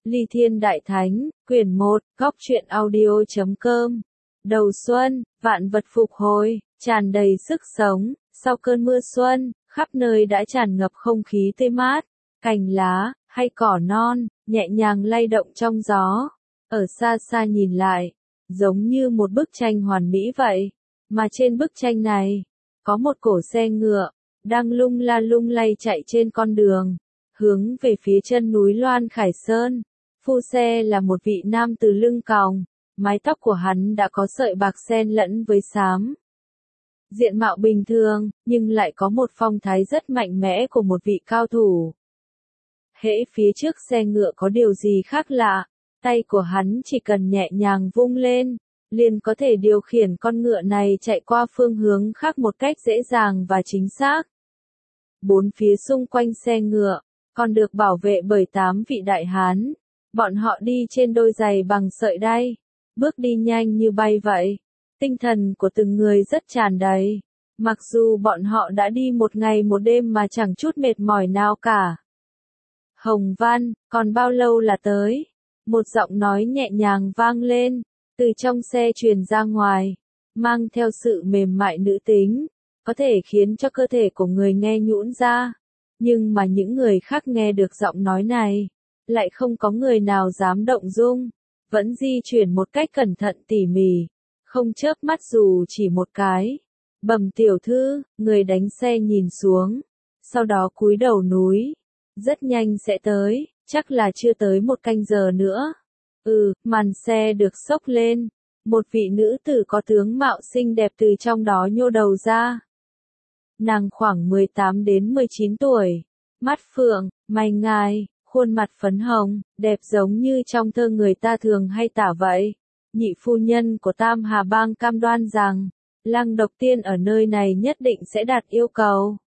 Ly Thiên Đại Thánh, quyển 1, góc truyện audio.com. Đầu xuân, vạn vật phục hồi, tràn đầy sức sống, sau cơn mưa xuân, khắp nơi đã tràn ngập không khí tươi mát, cành lá, hay cỏ non, nhẹ nhàng lay động trong gió. Ở xa xa nhìn lại, giống như một bức tranh hoàn mỹ vậy, mà trên bức tranh này, có một cỗ xe ngựa, đang lung la lung lay chạy trên con đường, hướng về phía chân núi Loan Khải Sơn. Phu xe là một vị nam từ lưng còng, mái tóc của hắn đã có sợi bạc xen lẫn với xám. Diện mạo bình thường, nhưng lại có một phong thái rất mạnh mẽ của một vị cao thủ. Hễ phía trước xe ngựa có điều gì khác lạ, tay của hắn chỉ cần nhẹ nhàng vung lên, liền có thể điều khiển con ngựa này chạy qua phương hướng khác một cách dễ dàng và chính xác. Bốn phía xung quanh xe ngựa, còn được bảo vệ bởi 8 vị đại hán. Bọn họ đi trên đôi giày bằng sợi đay, bước đi nhanh như bay vậy. Tinh thần của từng người rất tràn đầy. Mặc dù bọn họ đã đi một ngày một đêm mà chẳng chút mệt mỏi nào cả. Hồng Văn, còn bao lâu là tới? Một giọng nói nhẹ nhàng vang lên, từ trong xe truyền ra ngoài, mang theo sự mềm mại nữ tính, có thể khiến cho cơ thể của người nghe nhũn ra. Nhưng mà những người khác nghe được giọng nói này, lại không có người nào dám động dung, vẫn di chuyển một cách cẩn thận tỉ mỉ, không chớp mắt dù chỉ một cái. Bẩm tiểu thư, người đánh xe nhìn xuống, sau đó cúi đầu núi, rất nhanh sẽ tới, chắc là chưa tới một canh giờ nữa. Màn xe được xốc lên, một vị nữ tử có tướng mạo xinh đẹp từ trong đó nhô đầu ra. Nàng khoảng 18 đến 19 tuổi, mắt phượng, mày ngài, khuôn mặt phấn hồng, đẹp giống như trong thơ người ta thường hay tả vậy. Nhị phu nhân của Tam Hà Bang cam đoan rằng, Lăng Độc Tiên ở nơi này nhất định sẽ đạt yêu cầu.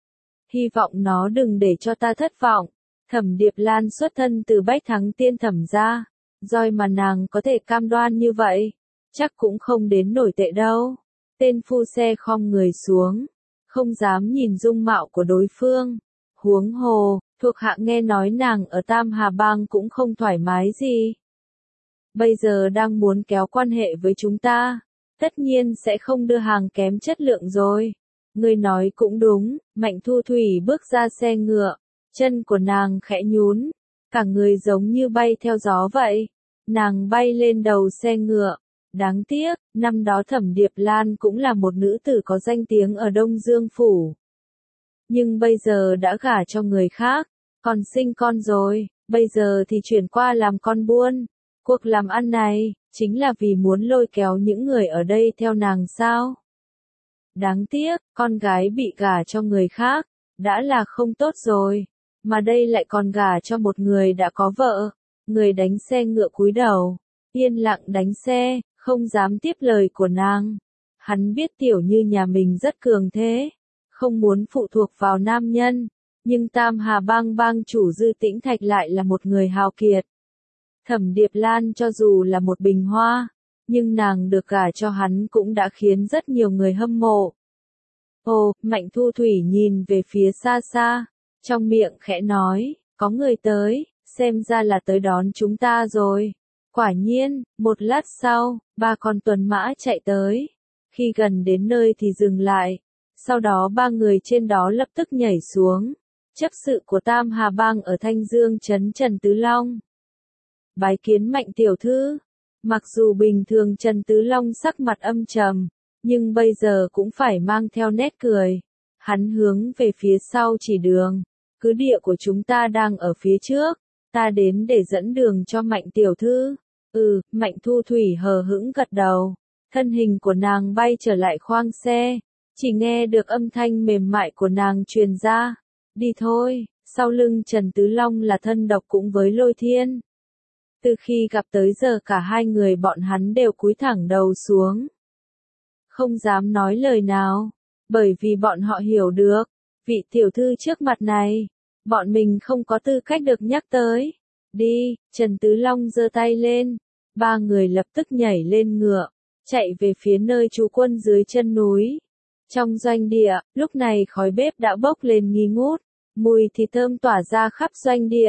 Hy vọng nó đừng để cho ta thất vọng. Thẩm Điệp Lan xuất thân từ Bách Thắng Tiên Thẩm gia, rồi mà nàng có thể cam đoan như vậy, chắc cũng không đến nổi tệ đâu. Tên phu xe khom người xuống, không dám nhìn dung mạo của đối phương. Huống hồ, thuộc hạ nghe nói nàng ở Tam Hà Bang cũng không thoải mái gì. Bây giờ đang muốn kéo quan hệ với chúng ta, tất nhiên sẽ không đưa hàng kém chất lượng rồi. Người nói cũng đúng. Mạnh Thu Thủy bước ra xe ngựa, chân của nàng khẽ nhún, cả người giống như bay theo gió vậy. Nàng bay lên đầu xe ngựa. Đáng tiếc, năm đó Thẩm Điệp Lan cũng là một nữ tử có danh tiếng ở Đông Dương Phủ. Nhưng bây giờ đã gả cho người khác, còn sinh con rồi, bây giờ thì chuyển qua làm con buôn. Cuộc làm ăn này, chính là vì muốn lôi kéo những người ở đây theo nàng sao? Đáng tiếc, con gái bị gả cho người khác, đã là không tốt rồi, mà đây lại còn gả cho một người đã có vợ. Người đánh xe ngựa cúi đầu, yên lặng đánh xe, không dám tiếp lời của nàng. Hắn biết tiểu như nhà mình rất cường thế, không muốn phụ thuộc vào nam nhân, nhưng Tam Hà Bang bang chủ Dư Tĩnh Thạch lại là một người hào kiệt. Thẩm Điệp Lan cho dù là một bình hoa, nhưng nàng được gả cho hắn cũng đã khiến rất nhiều người hâm mộ. Ồ, Mạnh Thu Thủy nhìn về phía xa xa, trong miệng khẽ nói, có người tới, xem ra là tới đón chúng ta rồi. Quả nhiên, một lát sau, 3 con tuần mã chạy tới. Khi gần đến nơi thì dừng lại, sau đó 3 người trên đó lập tức nhảy xuống. Chấp sự của Tam Hà Bang ở Thanh Dương trấn Trần Tứ Long. Bái kiến Mạnh tiểu thư. Mặc dù bình thường Trần Tứ Long sắc mặt âm trầm, nhưng bây giờ cũng phải mang theo nét cười. Hắn hướng về phía sau chỉ đường. Cứ địa của chúng ta đang ở phía trước, ta đến để dẫn đường cho Mạnh tiểu thư. Mạnh Thu Thủy hờ hững gật đầu. Thân hình của nàng bay trở lại khoang xe, chỉ nghe được âm thanh mềm mại của nàng truyền ra. Đi thôi. Sau lưng Trần Tứ Long là thân độc cũng với Lôi Thiên. Từ khi gặp tới giờ cả hai người bọn hắn đều cúi thẳng đầu xuống, không dám nói lời nào, bởi vì bọn họ hiểu được, vị tiểu thư trước mặt này, bọn mình không có tư cách được nhắc tới. Đi, Trần Tứ Long giơ tay lên, 3 người lập tức nhảy lên ngựa, chạy về phía nơi trú quân dưới chân núi. Trong doanh địa, lúc này khói bếp đã bốc lên nghi ngút, mùi thì thơm tỏa ra khắp doanh địa.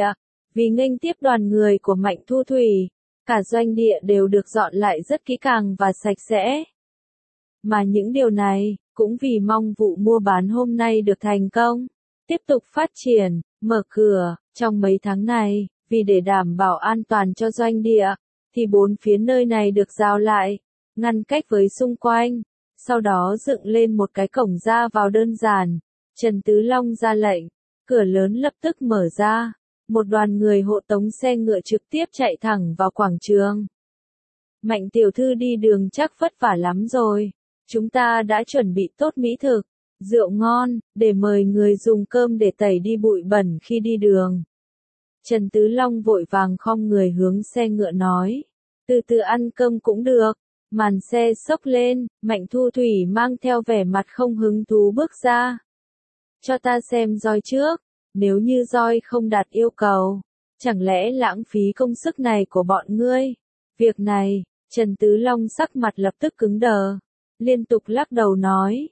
Vì nghênh tiếp đoàn người của Mạnh Thu Thủy, cả doanh địa đều được dọn lại rất kỹ càng và sạch sẽ. Mà những điều này, cũng vì mong vụ mua bán hôm nay được thành công, tiếp tục phát triển, mở cửa. Trong mấy tháng này, vì để đảm bảo an toàn cho doanh địa, thì 4 phía nơi này được rào lại, ngăn cách với xung quanh, sau đó dựng lên một cái cổng ra vào đơn giản. Trần Tứ Long ra lệnh, cửa lớn lập tức mở ra, một đoàn người hộ tống xe ngựa trực tiếp chạy thẳng vào quảng trường. Mạnh tiểu thư đi đường chắc vất vả lắm rồi, chúng ta đã chuẩn bị tốt mỹ thực, rượu ngon, để mời người dùng cơm để tẩy đi bụi bẩn khi đi đường. Trần Tứ Long vội vàng khom người hướng xe ngựa nói, từ từ ăn cơm cũng được. Màn xe xốc lên, Mạnh Thu Thủy mang theo vẻ mặt không hứng thú bước ra. Cho ta xem roi trước, nếu như roi không đạt yêu cầu, chẳng lẽ lãng phí công sức này của bọn ngươi? Việc này, Trần Tứ Long sắc mặt lập tức cứng đờ, liên tục lắc đầu nói,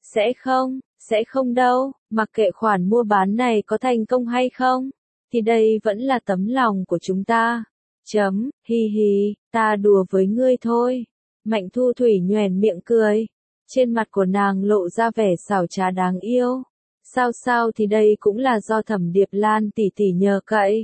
sẽ không đâu, mặc kệ khoản mua bán này có thành công hay không, thì đây vẫn là tấm lòng của chúng ta. Hi hi, ta đùa với ngươi thôi. Mạnh Thu Thủy nhoẻn miệng cười, trên mặt của nàng lộ ra vẻ xảo trá đáng yêu. Sao thì đây cũng là do Thẩm Điệp Lan tỷ tỷ nhờ cậy.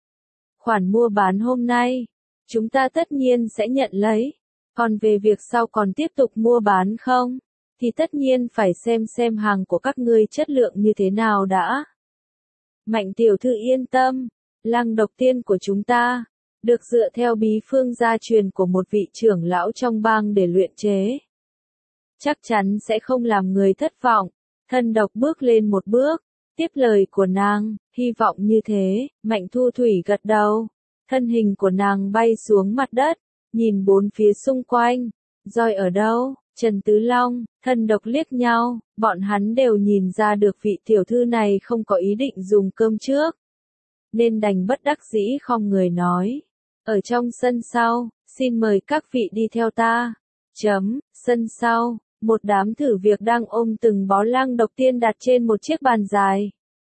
Khoản mua bán hôm nay, chúng ta tất nhiên sẽ nhận lấy, còn về việc sau còn tiếp tục mua bán không, thì tất nhiên phải xem hàng của các ngươi chất lượng như thế nào đã. Mạnh tiểu thư yên tâm, lăng độc tiên của chúng ta được dựa theo bí phương gia truyền của một vị trưởng lão trong bang để luyện chế. Chắc chắn sẽ không làm người thất vọng. Thân độc bước lên một bước, tiếp lời của nàng, hy vọng như thế. Mạnh Thu Thủy gật đầu, thân hình của nàng bay xuống mặt đất, nhìn bốn phía xung quanh. Roi ở đâu? Trần Tứ Long, thân độc liếc nhau, bọn hắn đều nhìn ra được vị tiểu thư này không có ý định dùng cơm trước, nên đành bất đắc dĩ khom người nói. Ở trong sân sau, xin mời các vị đi theo ta. Sân sau, một đám thử việc đang ôm từng bó lang độc tiên đặt trên một chiếc bàn dài.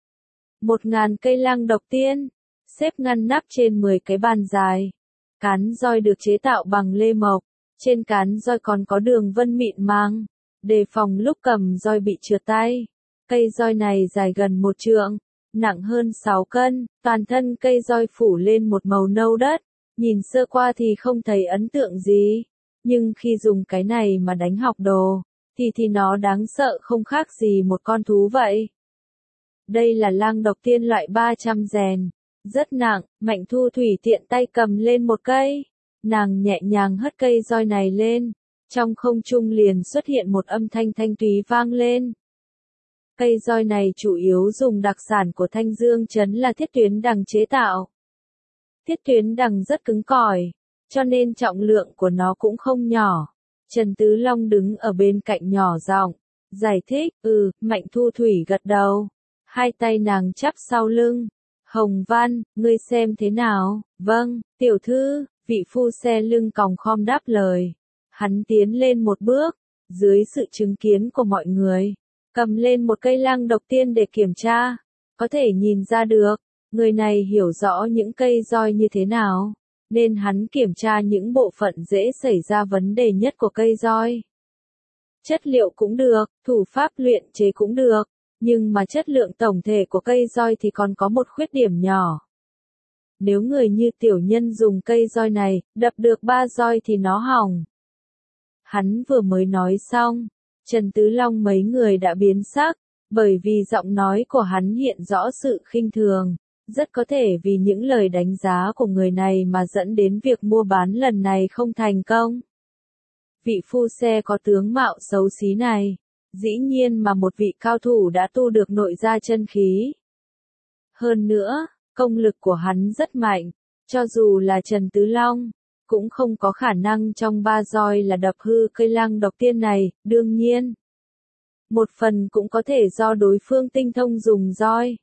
1000 cây lang độc tiên, xếp ngăn nắp trên 10 cái bàn dài. Cán roi được chế tạo bằng lê mộc, trên cán roi còn có đường vân mịn màng, đề phòng lúc cầm roi bị trượt tay. Cây roi này dài gần 1 trượng, nặng hơn 6 cân, toàn thân cây roi phủ lên một màu nâu đất. Nhìn sơ qua thì không thấy ấn tượng gì, nhưng khi dùng cái này mà đánh học đồ, thì nó đáng sợ không khác gì một con thú vậy. Đây là lang độc tiên loại 300 rèn, rất nặng. Mạnh Thu Thủy tiện tay cầm lên một cây, nàng nhẹ nhàng hất cây roi này lên, trong không trung liền xuất hiện một âm thanh thanh thúy vang lên. Cây roi này chủ yếu dùng đặc sản của Thanh Dương trấn là thiết tuyến đằng chế tạo. Thiết tuyến đằng rất cứng cỏi, cho nên trọng lượng của nó cũng không nhỏ. Trần Tứ Long đứng ở bên cạnh nhỏ giọng giải thích. Mạnh Thu Thủy gật đầu, hai tay nàng chắp sau lưng. Hồng Văn, ngươi xem thế nào? Vâng, tiểu thư. Vị phu xe lưng còng khom đáp lời. Hắn tiến lên một bước, dưới sự chứng kiến của mọi người, cầm lên một cây lang độc tiên để kiểm tra. Có thể nhìn ra được, người này hiểu rõ những cây roi như thế nào, nên hắn kiểm tra những bộ phận dễ xảy ra vấn đề nhất của cây roi. Chất liệu cũng được, thủ pháp luyện chế cũng được, nhưng mà chất lượng tổng thể của cây roi thì còn có một khuyết điểm nhỏ. Nếu người như tiểu nhân dùng cây roi này, đập được 3 roi thì nó hỏng. Hắn vừa mới nói xong, Trần Tứ Long mấy người đã biến sắc, bởi vì giọng nói của hắn hiện rõ sự khinh thường, rất có thể vì những lời đánh giá của người này mà dẫn đến việc mua bán lần này không thành công. Vị phu xe có tướng mạo xấu xí này, dĩ nhiên mà một vị cao thủ đã tu được nội gia chân khí. Hơn nữa, công lực của hắn rất mạnh, cho dù là Trần Tứ Long, cũng không có khả năng trong 3 roi là đập hư cây lang độc tiên này. Đương nhiên, một phần cũng có thể do đối phương tinh thông dùng roi.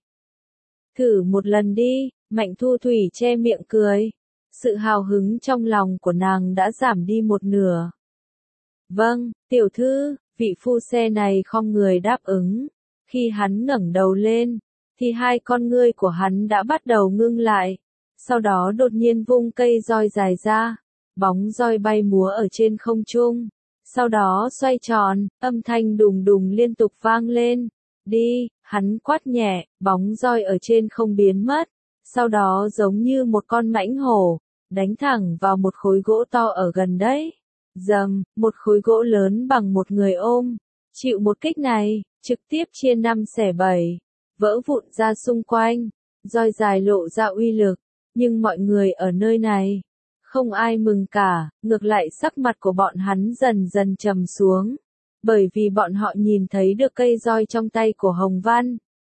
Thử một lần đi. Mạnh Thu Thủy che miệng cười, sự hào hứng trong lòng của nàng đã giảm đi một nửa. Vâng, tiểu thư. Vị phu xe này khom người đáp ứng. Khi hắn ngẩng đầu lên, thì hai con ngươi của hắn đã bắt đầu ngưng lại, sau đó đột nhiên vung cây roi dài ra, bóng roi bay múa ở trên không trung, sau đó xoay tròn, âm thanh đùng đùng liên tục vang lên. Đi, hắn quát nhẹ, bóng roi ở trên không biến mất, sau đó giống như một con mãnh hổ, đánh thẳng vào một khối gỗ to ở gần đấy. Dầm, một khối gỗ lớn bằng một người ôm, chịu một kích này, trực tiếp chia 5 xẻ 7, vỡ vụn ra xung quanh, roi dài lộ ra uy lực, nhưng mọi người ở nơi này, không ai mừng cả, ngược lại sắc mặt của bọn hắn dần dần trầm xuống, bởi vì bọn họ nhìn thấy được cây roi trong tay của Hồng Văn.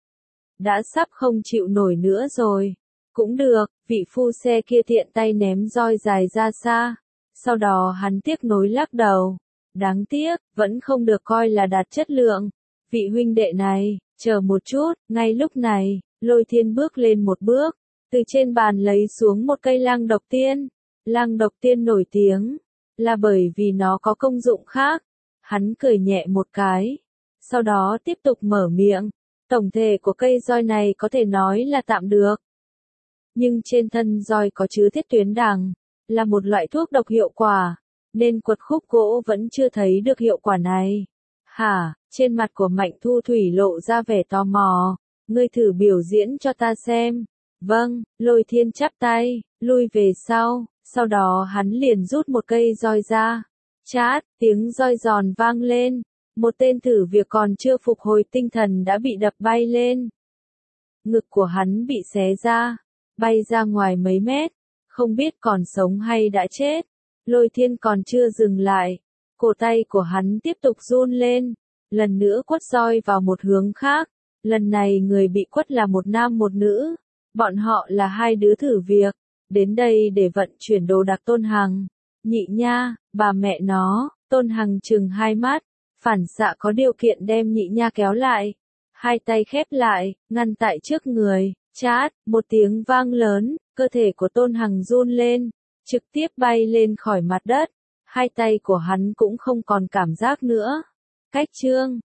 Đã sắp không chịu nổi nữa rồi. Cũng được, vị phu xe kia tiện tay ném roi dài ra xa. Sau đó hắn tiếc nối lắc đầu. Đáng tiếc, vẫn không được coi là đạt chất lượng. Vị huynh đệ này, chờ một chút, ngay lúc này, Lôi Thiên bước lên một bước, từ trên bàn lấy xuống một cây lang độc tiên. Lang độc tiên nổi tiếng, là bởi vì nó có công dụng khác. Hắn cười nhẹ một cái, sau đó tiếp tục mở miệng. Tổng thể của cây roi này có thể nói là tạm được. Nhưng trên thân roi có chứa thiết tuyến đằng, là một loại thuốc độc hiệu quả, nên quật khúc gỗ vẫn chưa thấy được hiệu quả này. Hả, trên mặt của Mạnh Thu Thủy lộ ra vẻ tò mò, ngươi thử biểu diễn cho ta xem. Vâng, Lôi Thiên chắp tay, lui về sau đó hắn liền rút một cây roi ra. Chát, tiếng roi giòn vang lên, một tên thử việc còn chưa phục hồi tinh thần đã bị đập bay lên. Ngực của hắn bị xé ra, bay ra ngoài mấy mét, không biết còn sống hay đã chết. Lôi Thiên còn chưa dừng lại, cổ tay của hắn tiếp tục run lên, lần nữa quất roi vào một hướng khác, lần này người bị quất là một nam một nữ, bọn họ là hai đứa thử việc, đến đây để vận chuyển đồ đạc Tôn Hằng. Nhị nha, bà mẹ nó, Tôn Hằng trừng hai mắt, phản xạ có điều kiện đem nhị nha kéo lại, hai tay khép lại, ngăn tại trước người, chát, một tiếng vang lớn, cơ thể của Tôn Hằng run lên, trực tiếp bay lên khỏi mặt đất, hai tay của hắn cũng không còn cảm giác nữa. Cách chương